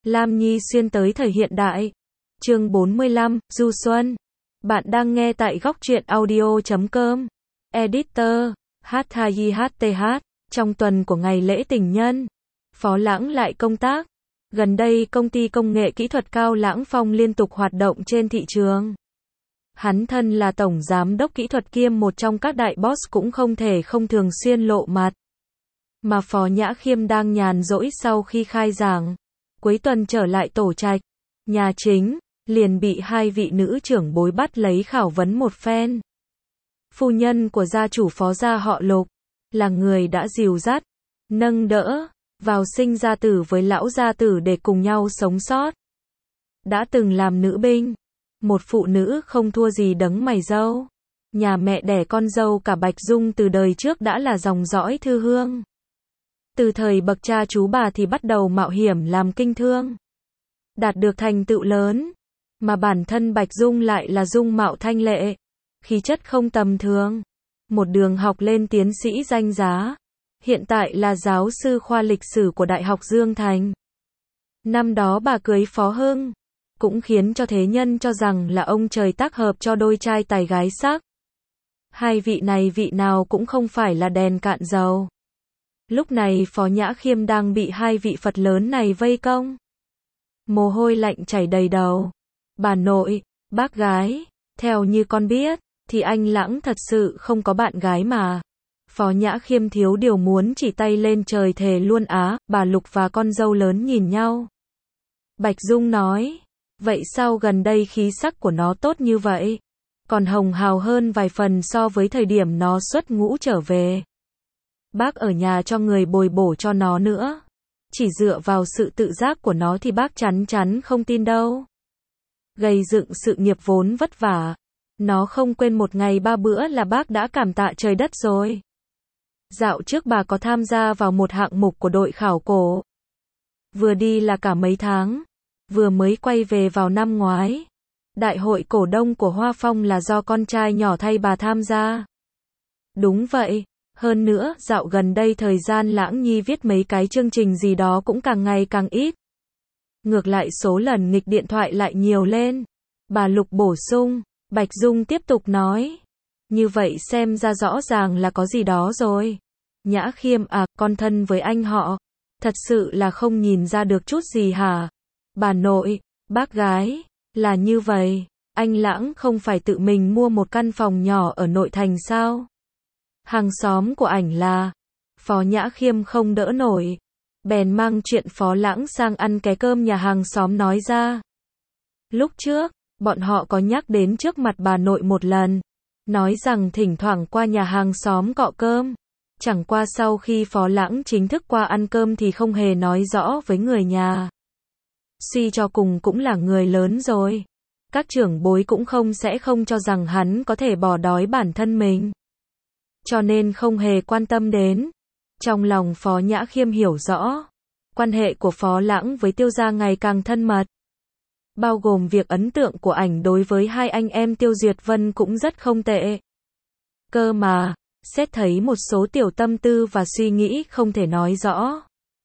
Lam Nhi xuyên tới thời hiện đại. Chương 45, Du Xuân. Bạn đang nghe tại góc truyện audio.com. Editor, HTH. Trong tuần của ngày lễ tình nhân, Phó Lãng lại công tác. Gần đây công ty công nghệ kỹ thuật cao Lãng Phong liên tục hoạt động trên thị trường. Hắn thân là tổng giám đốc kỹ thuật kiêm một trong các đại boss cũng không thể không thường xuyên lộ mặt. Mà Phó Nhã Khiêm đang nhàn rỗi sau khi khai giảng, cuối tuần trở lại tổ trạch, nhà chính, liền bị hai vị nữ trưởng bối bắt lấy khảo vấn một phen. Phu nhân của gia chủ Phó gia họ Lục, là người đã dìu dắt, nâng đỡ, vào sinh ra tử với lão gia tử để cùng nhau sống sót. Đã từng làm nữ binh, một phụ nữ không thua gì đấng mày râu. Nhà mẹ đẻ con dâu cả Bạch Dung từ đời trước đã là dòng dõi thư hương. Từ thời bậc cha chú bà thì bắt đầu mạo hiểm làm kinh thương, đạt được thành tựu lớn, mà bản thân Bạch Dung lại là dung mạo thanh lệ, khí chất không tầm thường, một đường học lên tiến sĩ danh giá, hiện tại là giáo sư khoa lịch sử của Đại học Dương Thành. Năm đó bà cưới Phó Hưng, cũng khiến cho thế nhân cho rằng là ông trời tác hợp cho đôi trai tài gái sắc. Hai vị này vị nào cũng không phải là đèn cạn dầu. Lúc này Phó Nhã Khiêm đang bị hai vị Phật lớn này vây công. Mồ hôi lạnh chảy đầy đầu. Bà nội, bác gái, theo như con biết, thì anh Lãng thật sự không có bạn gái mà. Phó Nhã Khiêm thiếu điều muốn chỉ tay lên trời thề luôn á. Bà Lục và con dâu lớn nhìn nhau. Bạch Dung nói, vậy sao gần đây khí sắc của nó tốt như vậy? Còn hồng hào hơn vài phần so với thời điểm nó xuất ngũ trở về. Bác ở nhà cho người bồi bổ cho nó nữa. Chỉ dựa vào sự tự giác của nó thì bác chắn chắn không tin đâu. Gây dựng sự nghiệp vốn vất vả. Nó không quên một ngày 3 bữa là bác đã cảm tạ trời đất rồi. Dạo trước bà có tham gia vào một hạng mục của đội khảo cổ. Vừa đi là cả mấy tháng. Vừa mới quay về vào năm ngoái. Đại hội cổ đông của Hoa Phong là do con trai nhỏ thay bà tham gia. Đúng vậy. Hơn nữa, dạo gần đây thời gian Lãng Nhi viết mấy cái chương trình gì đó cũng càng ngày càng ít. Ngược lại số lần nghịch điện thoại lại nhiều lên. Bà Lục bổ sung, Bạch Dung tiếp tục nói. Như vậy xem ra rõ ràng là có gì đó rồi. Nhã Khiêm à, con thân với anh họ. Thật sự là không nhìn ra được chút gì hả? Bà nội, bác gái, là như vậy. Anh Lãng không phải tự mình mua một căn phòng nhỏ ở nội thành sao? Hàng xóm của ảnh là. Phó Nhã Khiêm không đỡ nổi. Bèn mang chuyện Phó Lãng sang ăn cái cơm nhà hàng xóm nói ra. Lúc trước, bọn họ có nhắc đến trước mặt bà nội một lần. Nói rằng thỉnh thoảng qua nhà hàng xóm cọ cơm. Chẳng qua sau khi Phó Lãng chính thức qua ăn cơm thì không hề nói rõ với người nhà. Suy cho cùng cũng là người lớn rồi. Các trưởng bối cũng sẽ không cho rằng hắn có thể bỏ đói bản thân mình. Cho nên không hề quan tâm đến. Trong lòng Phó Nhã Khiêm hiểu rõ. Quan hệ của Phó Lãng với Tiêu gia ngày càng thân mật. Bao gồm việc ấn tượng của ảnh đối với hai anh em Tiêu Duyệt Vân cũng rất không tệ. Cơ mà, xét thấy một số tiểu tâm tư và suy nghĩ không thể nói rõ.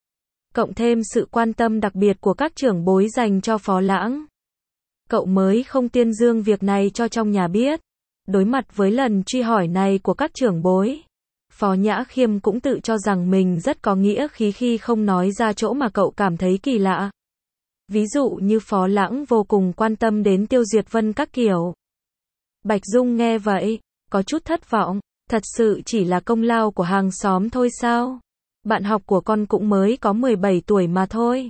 Cộng thêm sự quan tâm đặc biệt của các trưởng bối dành cho Phó Lãng. Cậu mới không tuyên dương việc này cho trong nhà biết. Đối mặt với lần truy hỏi này của các trưởng bối, Phó Nhã Khiêm cũng tự cho rằng mình rất có nghĩa khí khi không nói ra chỗ mà cậu cảm thấy kỳ lạ. Ví dụ như Phó Lãng vô cùng quan tâm đến Tiêu Duyệt Vân các kiểu. Bạch Dung nghe vậy, có chút thất vọng, thật sự chỉ là công lao của hàng xóm thôi sao? Bạn học của con cũng mới có 17 tuổi mà thôi.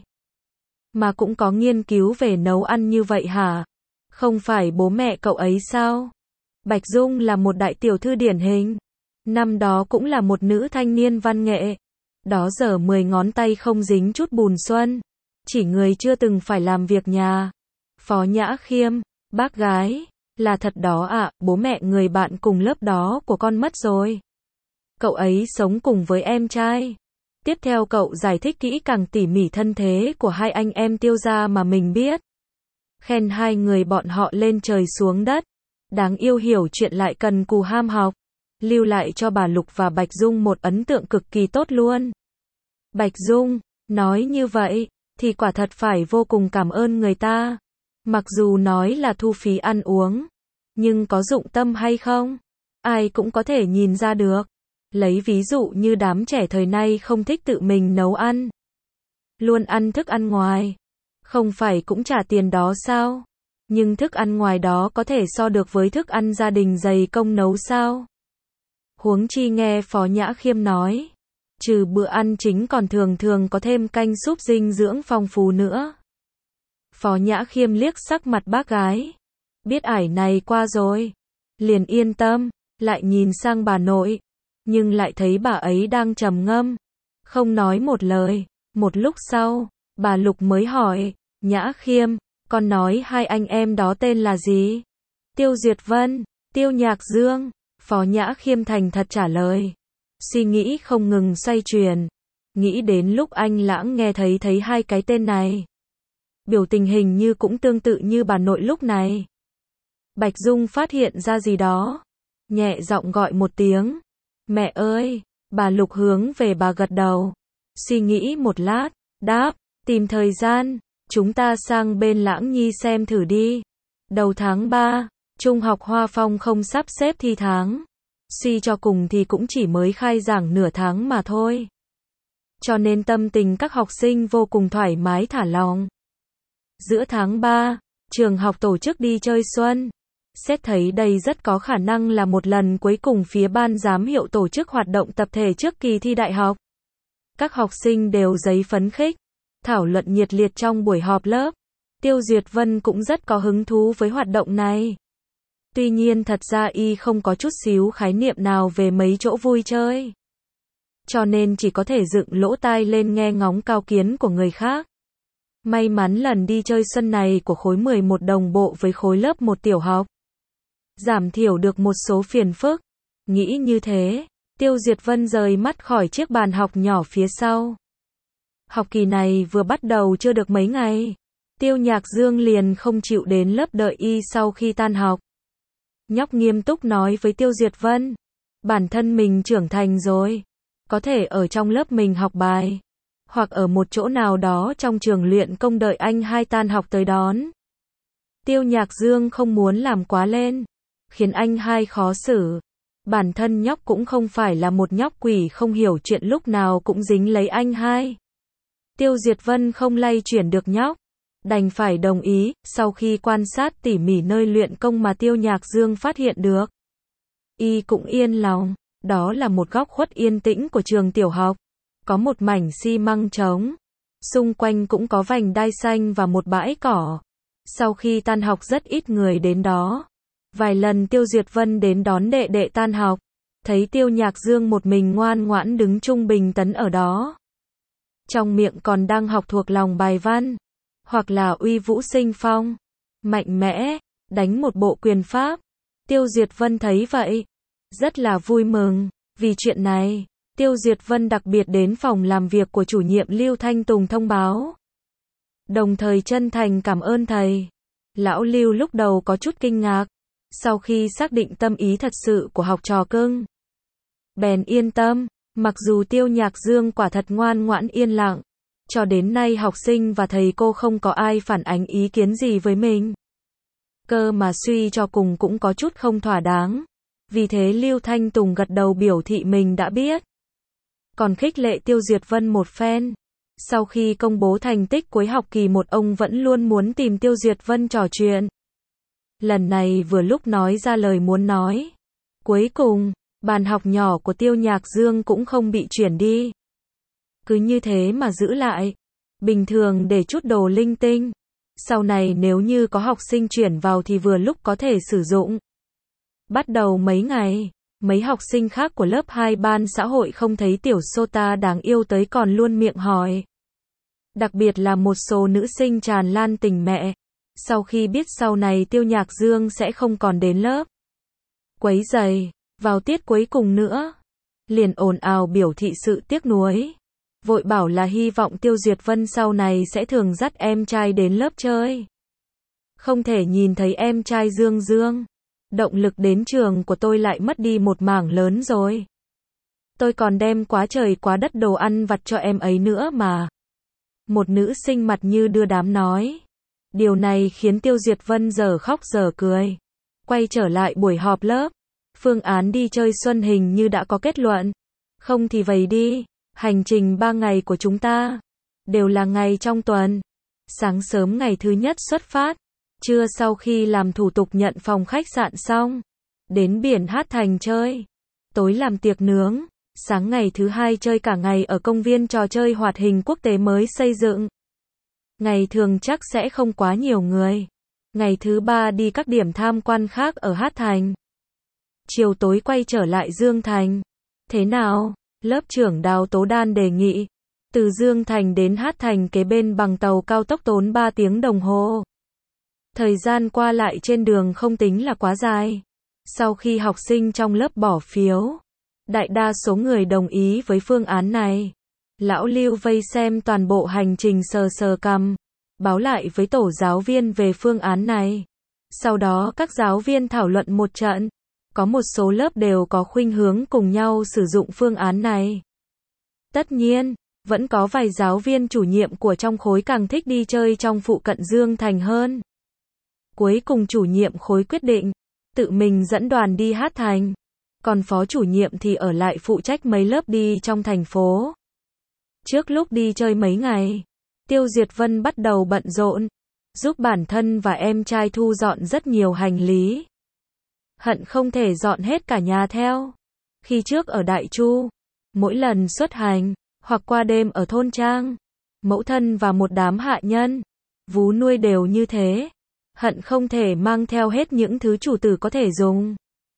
Mà cũng có nghiên cứu về nấu ăn như vậy hả? Không phải bố mẹ cậu ấy sao? Bạch Dung là một đại tiểu thư điển hình. Năm đó cũng là một nữ thanh niên văn nghệ. Đó giờ 10 ngón tay không dính chút bùn xuân. Chỉ người chưa từng phải làm việc nhà. Phó Nhã Khiêm, bác gái, là thật đó ạ, bố mẹ người bạn cùng lớp đó của con mất rồi. Cậu ấy sống cùng với em trai. Tiếp theo cậu giải thích kỹ càng tỉ mỉ thân thế của hai anh em Tiêu gia mà mình biết. Khen hai người bọn họ lên trời xuống đất. Đáng yêu hiểu chuyện lại cần cù ham học. Lưu lại cho bà Lục và Bạch Dung một ấn tượng cực kỳ tốt luôn. Bạch Dung, nói như vậy, thì quả thật phải vô cùng cảm ơn người ta. Mặc dù nói là thu phí ăn uống, nhưng có dụng tâm hay không? Ai cũng có thể nhìn ra được. Lấy ví dụ như đám trẻ thời nay không thích tự mình nấu ăn, luôn ăn thức ăn ngoài. Không phải cũng trả tiền đó sao? Nhưng thức ăn ngoài đó có thể so được với thức ăn gia đình dày công nấu sao? Huống chi nghe Phó Nhã Khiêm nói, trừ bữa ăn chính còn thường thường có thêm canh súp dinh dưỡng phong phú nữa. Phó Nhã Khiêm liếc sắc mặt bác gái, biết ải này qua rồi, liền yên tâm, lại nhìn sang bà nội, nhưng lại thấy bà ấy đang trầm ngâm, không nói một lời. Một lúc sau, bà Lục mới hỏi, Nhã Khiêm, con nói hai anh em đó tên là gì? Tiêu Duyệt Vân, Tiêu Nhạc Dương. Phó Nhã Khiêm thành thật trả lời. Suy nghĩ không ngừng xoay chuyển, nghĩ đến lúc anh Lãng nghe thấy hai cái tên này. Biểu tình hình như cũng tương tự như bà nội lúc này. Bạch Dung phát hiện ra gì đó, nhẹ giọng gọi một tiếng, mẹ ơi. Bà Lục hướng về bà gật đầu, suy nghĩ một lát, đáp, tìm thời gian, chúng ta sang bên Lãng Nhi xem thử đi. Đầu tháng 3, Trung học Hoa Phong không sắp xếp thi tháng. Suy cho cùng thì cũng chỉ mới khai giảng nửa tháng mà thôi. Cho nên tâm tình các học sinh vô cùng thoải mái thả lỏng. Giữa tháng 3, trường học tổ chức đi chơi xuân. Xét thấy đây rất có khả năng là một lần cuối cùng phía ban giám hiệu tổ chức hoạt động tập thể trước kỳ thi đại học. Các học sinh đều giấy phấn khích, thảo luận nhiệt liệt trong buổi họp lớp. Tiêu Duyệt Vân cũng rất có hứng thú với hoạt động này. Tuy nhiên thật ra y không có chút xíu khái niệm nào về mấy chỗ vui chơi. Cho nên chỉ có thể dựng lỗ tai lên nghe ngóng cao kiến của người khác. May mắn lần đi chơi xuân này của khối 11 đồng bộ với khối lớp 1 tiểu học, giảm thiểu được một số phiền phức. Nghĩ như thế, Tiêu Duyệt Vân rời mắt khỏi chiếc bàn học nhỏ phía sau. Học kỳ này vừa bắt đầu chưa được mấy ngày, Tiêu Nhạc Dương liền không chịu đến lớp đợi y sau khi tan học. Nhóc nghiêm túc nói với Tiêu Duyệt Vân, bản thân mình trưởng thành rồi, có thể ở trong lớp mình học bài, hoặc ở một chỗ nào đó trong trường luyện công đợi anh hai tan học tới đón. Tiêu Nhạc Dương không muốn làm quá lên, khiến anh hai khó xử. Bản thân nhóc cũng không phải là một nhóc quỷ không hiểu chuyện lúc nào cũng dính lấy anh hai. Tiêu Duyệt Vân không lay chuyển được nhóc, đành phải đồng ý. Sau khi quan sát tỉ mỉ nơi luyện công mà Tiêu Nhạc Dương phát hiện được, y cũng yên lòng. Đó là một góc khuất yên tĩnh của trường tiểu học, có một mảnh xi măng trống, xung quanh cũng có vành đai xanh và một bãi cỏ. Sau khi tan học rất ít người đến đó. Vài lần Tiêu Duyệt Vân đến đón đệ đệ tan học, thấy Tiêu Nhạc Dương một mình ngoan ngoãn đứng trung bình tấn ở đó. Trong miệng còn đang học thuộc lòng bài văn, hoặc là uy vũ sinh phong, mạnh mẽ, đánh một bộ quyền pháp. Tiêu Duyệt Vân thấy vậy, rất là vui mừng. Vì chuyện này, Tiêu Duyệt Vân đặc biệt đến phòng làm việc của chủ nhiệm Lưu Thanh Tùng thông báo, đồng thời chân thành cảm ơn thầy. Lão Lưu lúc đầu có chút kinh ngạc, sau khi xác định tâm ý thật sự của học trò cưng, bèn yên tâm. Mặc dù Tiêu Nhạc Dương quả thật ngoan ngoãn yên lặng, cho đến nay học sinh và thầy cô không có ai phản ánh ý kiến gì với mình. Cơ mà suy cho cùng cũng có chút không thỏa đáng. Vì thế Lưu Thanh Tùng gật đầu biểu thị mình đã biết. Còn khích lệ Tiêu Duyệt Vân một phen. Sau khi công bố thành tích cuối học kỳ 1, ông vẫn luôn muốn tìm Tiêu Duyệt Vân trò chuyện. Lần này vừa lúc nói ra lời muốn nói. Cuối cùng, bàn học nhỏ của Tiêu Nhạc Dương cũng không bị chuyển đi. Cứ như thế mà giữ lại. Bình thường để chút đồ linh tinh. Sau này nếu như có học sinh chuyển vào thì vừa lúc có thể sử dụng. Bắt đầu mấy ngày, mấy học sinh khác của lớp 2 ban xã hội không thấy tiểu Sota đáng yêu tới còn luôn miệng hỏi. Đặc biệt là một số nữ sinh tràn lan tình mẹ. Sau khi biết sau này Tiêu Nhạc Dương sẽ không còn đến lớp quấy rầy, vào tiết cuối cùng nữa, liền ồn ào biểu thị sự tiếc nuối. Vội bảo là hy vọng Tiêu Duyệt Vân sau này sẽ thường dắt em trai đến lớp chơi. Không thể nhìn thấy em trai Dương Dương. Động lực đến trường của tôi lại mất đi một mảng lớn rồi. Tôi còn đem quá trời quá đất đồ ăn vặt cho em ấy nữa mà. Một nữ sinh mặt như đưa đám nói. Điều này khiến Tiêu Diệt Vân giờ khóc giờ cười. Quay trở lại buổi họp lớp. Phương án đi chơi xuân hình như đã có kết luận. Không thì vậy đi. Hành trình 3 ngày của chúng ta đều là ngày trong tuần. Sáng sớm ngày thứ nhất xuất phát. Trưa sau khi làm thủ tục nhận phòng khách sạn xong, đến biển Hát Thành chơi. Tối làm tiệc nướng. Sáng ngày thứ hai chơi cả ngày ở công viên trò chơi hoạt hình quốc tế mới xây dựng. Ngày thường chắc sẽ không quá nhiều người. Ngày thứ ba đi các điểm tham quan khác ở Hát Thành. Chiều tối quay trở lại Dương Thành. Thế nào? Lớp trưởng Đào Tố Đan đề nghị. Từ Dương Thành đến Hát Thành kế bên bằng tàu cao tốc tốn 3 tiếng đồng hồ. Thời gian qua lại trên đường không tính là quá dài. Sau khi học sinh trong lớp bỏ phiếu, đại đa số người đồng ý với phương án này. Lão Lưu vây xem toàn bộ hành trình sờ sờ cằm, báo lại với tổ giáo viên về phương án này. Sau đó các giáo viên thảo luận một trận. Có một số lớp đều có khuynh hướng cùng nhau sử dụng phương án này. Tất nhiên, vẫn có vài giáo viên chủ nhiệm của trong khối càng thích đi chơi trong phụ cận Dương Thành hơn. Cuối cùng chủ nhiệm khối quyết định, tự mình dẫn đoàn đi Hát Thành. Còn phó chủ nhiệm thì ở lại phụ trách mấy lớp đi trong thành phố. Trước lúc đi chơi mấy ngày, Tiêu Diệt Vân bắt đầu bận rộn, giúp bản thân và em trai thu dọn rất nhiều hành lý. Hận không thể dọn hết cả nhà theo. Khi trước ở Đại Chu, mỗi lần xuất hành, hoặc qua đêm ở thôn trang, mẫu thân và một đám hạ nhân, vú nuôi đều như thế. Hận không thể mang theo hết những thứ chủ tử có thể dùng.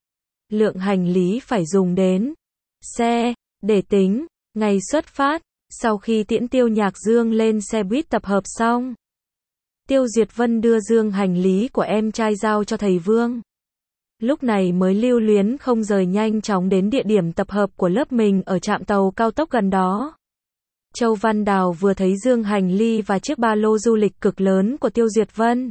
Lượng hành lý phải dùng đến xe, để tính, ngày xuất phát, sau khi tiễn Tiêu Nhạc Dương lên xe buýt tập hợp xong. Tiêu Diệt Vân đưa dương hành lý của em trai giao cho thầy Vương. Lúc này mới lưu luyến không rời nhanh chóng đến địa điểm tập hợp của lớp mình ở trạm tàu cao tốc gần đó. Châu Văn Đào vừa thấy dương hành lý và chiếc ba lô du lịch cực lớn của Tiêu Diệt Vân.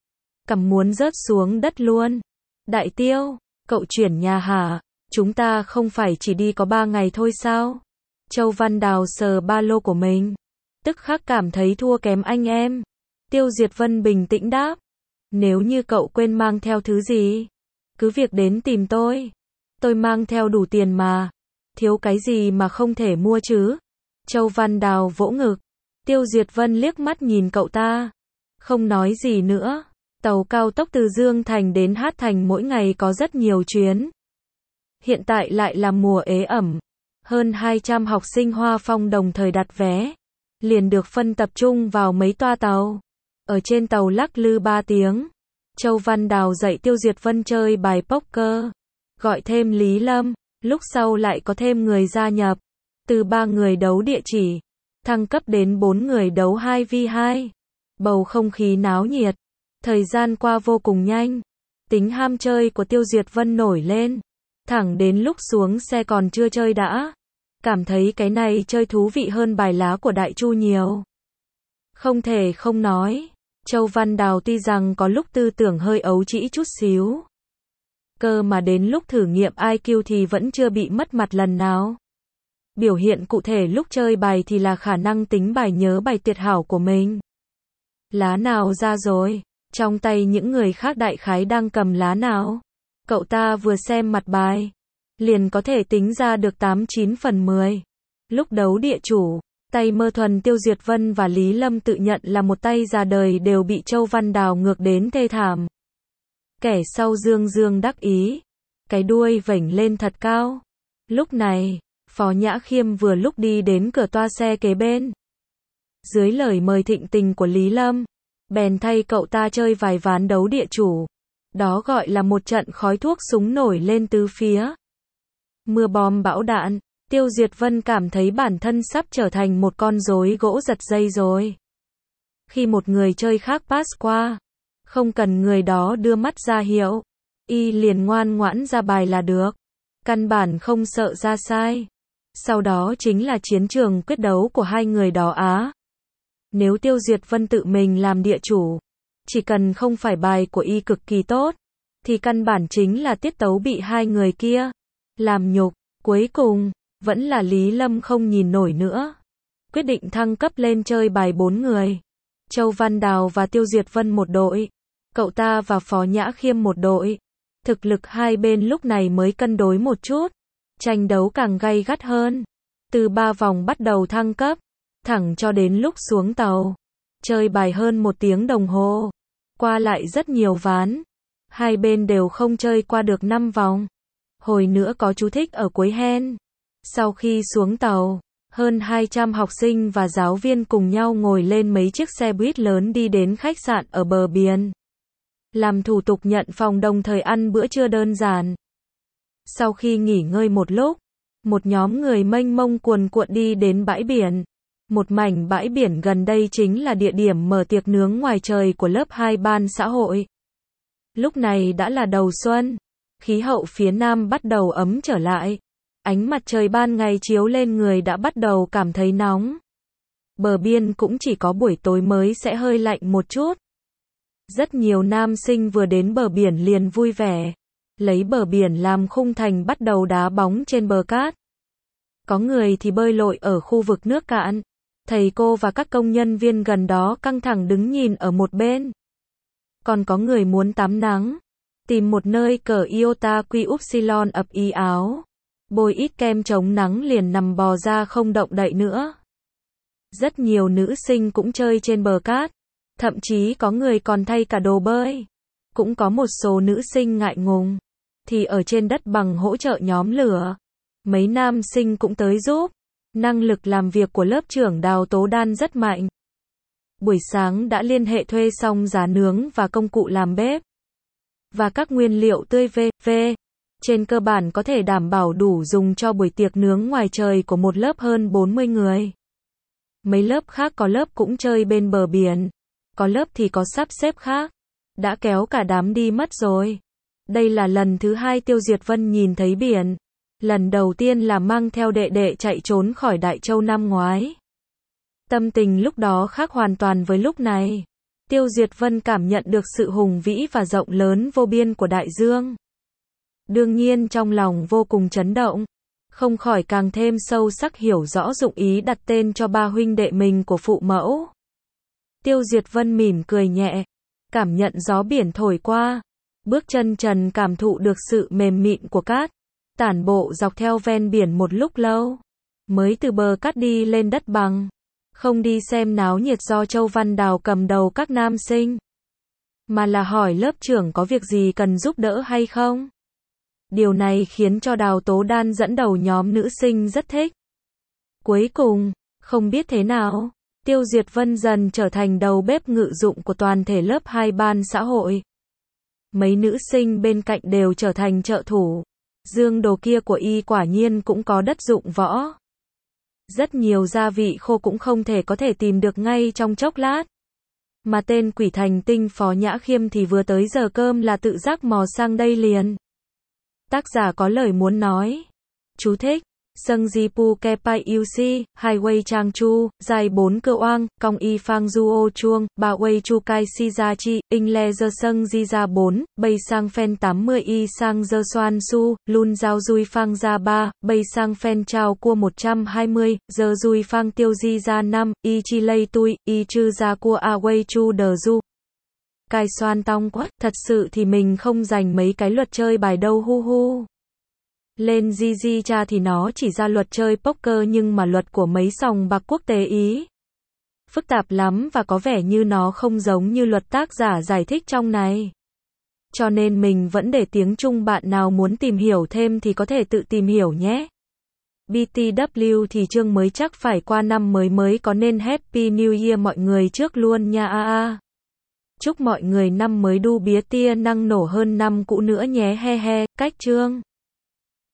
Cằm muốn rớt xuống đất luôn. Đại Tiêu, cậu chuyển nhà hả? Chúng ta không phải chỉ đi có 3 ngày thôi sao? Châu Văn Đào sờ ba lô của mình. Tức khắc cảm thấy thua kém anh em. Tiêu Diệt Vân bình tĩnh đáp. Nếu như cậu quên mang theo thứ gì, cứ việc đến tìm tôi. Tôi mang theo đủ tiền mà. Thiếu cái gì mà không thể mua chứ? Châu Văn Đào vỗ ngực. Tiêu Diệt Vân liếc mắt nhìn cậu ta. Không nói gì nữa. Tàu cao tốc từ Dương Thành đến Hát Thành mỗi ngày có rất nhiều chuyến. Hiện tại lại là mùa ế ẩm. Hơn 200 học sinh Hoa Phong đồng thời đặt vé. Liền được phân tập trung vào mấy toa tàu. Ở trên tàu lắc lư 3 tiếng. Châu Văn Đào dạy Tiêu Diệt Vân chơi bài poker. Gọi thêm Lý Lâm. Lúc sau lại có thêm người gia nhập. Từ 3 người đấu địa chỉ. Thăng cấp đến 4 người đấu 2v2. Bầu không khí náo nhiệt. Thời gian qua vô cùng nhanh. Tính ham chơi của Tiêu Diệt Vân nổi lên. Thẳng đến lúc xuống xe còn chưa chơi đã. Cảm thấy cái này chơi thú vị hơn bài lá của Đại Chu nhiều. Không thể không nói. Châu Văn Đào tuy rằng có lúc tư tưởng hơi ấu trĩ chút xíu. Cơ mà đến lúc thử nghiệm IQ thì vẫn chưa bị mất mặt lần nào. Biểu hiện cụ thể lúc chơi bài thì là khả năng tính bài nhớ bài tuyệt hảo của mình. Lá nào ra rồi? Trong tay những người khác đại khái đang cầm lá nào? Cậu ta vừa xem mặt bài, liền có thể tính ra được 8-9 phần 10. Lúc đấu địa chủ, tay mơ thuần Tiêu Diệt Vân và Lý Lâm tự nhận là một tay già đời đều bị Châu Văn Đào ngược đến thê thảm. Kẻ sau dương dương đắc ý, cái đuôi vểnh lên thật cao. Lúc này, Phó Nhã Khiêm vừa lúc đi đến cửa toa xe kế bên. Dưới lời mời thịnh tình của Lý Lâm, bèn thay cậu ta chơi vài ván đấu địa chủ. Đó gọi là một trận khói thuốc súng nổi lên tứ phía. Mưa bom bão đạn, Tiêu Diệt Vân cảm thấy bản thân sắp trở thành một con rối gỗ giật dây rồi. Khi một người chơi khác pass qua, không cần người đó đưa mắt ra hiệu, y liền ngoan ngoãn ra bài là được. Căn bản không sợ ra sai. Sau đó chính là chiến trường quyết đấu của hai người đó á. Nếu Tiêu Diệt Vân tự mình làm địa chủ, chỉ cần không phải bài của y cực kỳ tốt, thì căn bản chính là tiết tấu bị hai người kia làm nhục. Cuối cùng, vẫn là Lý Lâm không nhìn nổi nữa. quyết định thăng cấp lên chơi bài 4 người. Châu Văn Đào và Tiêu Duyệt Vân một đội, cậu ta và Phó Nhã Khiêm một đội. Thực lực hai bên lúc này mới cân đối một chút, tranh đấu càng gay gắt hơn. Từ 3 vòng bắt đầu thăng cấp, thẳng cho đến lúc xuống tàu. Chơi bài hơn 1 tiếng đồng hồ, qua lại rất nhiều ván. Hai bên đều không chơi qua được 5 vòng. Hồi nữa có chú thích ở cuối hen. Sau khi xuống tàu, hơn 200 học sinh và giáo viên cùng nhau ngồi lên mấy chiếc xe buýt lớn đi đến khách sạn ở bờ biển. Làm thủ tục nhận phòng đồng thời ăn bữa trưa đơn giản. Sau khi nghỉ ngơi một lúc, một nhóm người mênh mông cuồn cuộn đi đến bãi biển. Một mảnh bãi biển gần đây chính là địa điểm mở tiệc nướng ngoài trời của lớp 2 ban xã hội. Lúc này đã là đầu xuân, khí hậu phía Nam bắt đầu ấm trở lại. Ánh mặt trời ban ngày chiếu lên người đã bắt đầu cảm thấy nóng. Bờ biên cũng chỉ có buổi tối mới sẽ hơi lạnh một chút. Rất nhiều nam sinh vừa đến bờ biển liền vui vẻ, lấy bờ biển làm khung thành bắt đầu đá bóng trên bờ cát. Có người thì bơi lội ở khu vực nước cạn. Thầy cô và các công nhân viên gần đó căng thẳng đứng nhìn ở một bên. Còn có người muốn tắm nắng, tìm một nơi cởi iota quy upsilon ập y áo, bôi ít kem chống nắng liền nằm bò ra không động đậy nữa. Rất nhiều nữ sinh cũng chơi trên bờ cát, thậm chí có người còn thay cả đồ bơi. Cũng có một số nữ sinh ngại ngùng, thì ở trên đất bằng hỗ trợ nhóm lửa. Mấy nam sinh cũng tới giúp. Năng lực làm việc của lớp trưởng Đào Tố Đan rất mạnh. Buổi sáng đã liên hệ thuê xong giá nướng và công cụ làm bếp. Và các nguyên liệu tươi v.v. Trên cơ bản có thể đảm bảo đủ dùng cho buổi tiệc nướng ngoài trời của một lớp hơn 40 người. Mấy lớp khác có lớp cũng chơi bên bờ biển. Có lớp thì có sắp xếp khác. Đã kéo cả đám đi mất rồi. Đây là lần thứ 2 Tiêu Duyệt Vân nhìn thấy biển. Lần đầu tiên là mang theo đệ đệ chạy trốn khỏi Đại Châu năm ngoái. Tâm tình lúc đó khác hoàn toàn với lúc này. Tiêu Duyệt Vân cảm nhận được sự hùng vĩ và rộng lớn vô biên của đại dương. Đương nhiên trong lòng vô cùng chấn động. Không khỏi càng thêm sâu sắc hiểu rõ dụng ý đặt tên cho 3 huynh đệ mình của phụ mẫu. Tiêu Duyệt Vân mỉm cười nhẹ, cảm nhận gió biển thổi qua. Bước chân trần cảm thụ được sự mềm mịn của cát. Tản bộ dọc theo ven biển một lúc lâu, mới từ bờ cát đi lên đất bằng. Không đi xem náo nhiệt do Châu Văn Đào cầm đầu các nam sinh, mà là hỏi lớp trưởng có việc gì cần giúp đỡ hay không. Điều này khiến cho Đào Tố Đan dẫn đầu nhóm nữ sinh rất thích. Cuối cùng, không biết thế nào, Tiêu Duyệt Vân dần trở thành đầu bếp ngự dụng của toàn thể lớp 2 ban xã hội. Mấy nữ sinh bên cạnh đều trở thành trợ thủ. Dương đồ kia của y quả nhiên cũng có đất dụng võ. Rất nhiều gia vị khô cũng không thể có thể tìm được ngay trong chốc lát. Mà tên quỷ thành tinh Phó Nhã Khiêm thì vừa tới giờ cơm là tự giác mò sang đây liền. Tác giả có lời muốn nói. Chú thích. Sungjipu Kepai Uc, Highway Chang Chu, dài 4 cơ oang, cong y phang du ô chuông, ba way chu kai si ra chi, in le dơ sung di ra 4, bay sang phen 80 y sang dơ xoan su, lun giao dui phang ra 3, bay sang phen trao cua 120, dơ dui phang tiêu di ra 5, y chi lây tui, y chư ra cua a way chu đờ du. Cai xoan tong quá, thật sự thì mình không dành mấy cái luật chơi bài đâu hu hu. Lên GG cha thì nó chỉ ra luật chơi poker nhưng mà luật của mấy sòng bạc quốc tế Ý. Phức tạp lắm và có vẻ như nó không giống như luật tác giả giải thích trong này. Cho nên mình vẫn để tiếng Trung, bạn nào muốn tìm hiểu thêm thì có thể tự tìm hiểu nhé. BTW thì chương mới chắc phải qua năm mới có nên Happy New Year mọi người trước luôn nha. Chúc mọi người năm mới đu bía tia năng nổ hơn năm cũ nữa nhé he he, cách chương.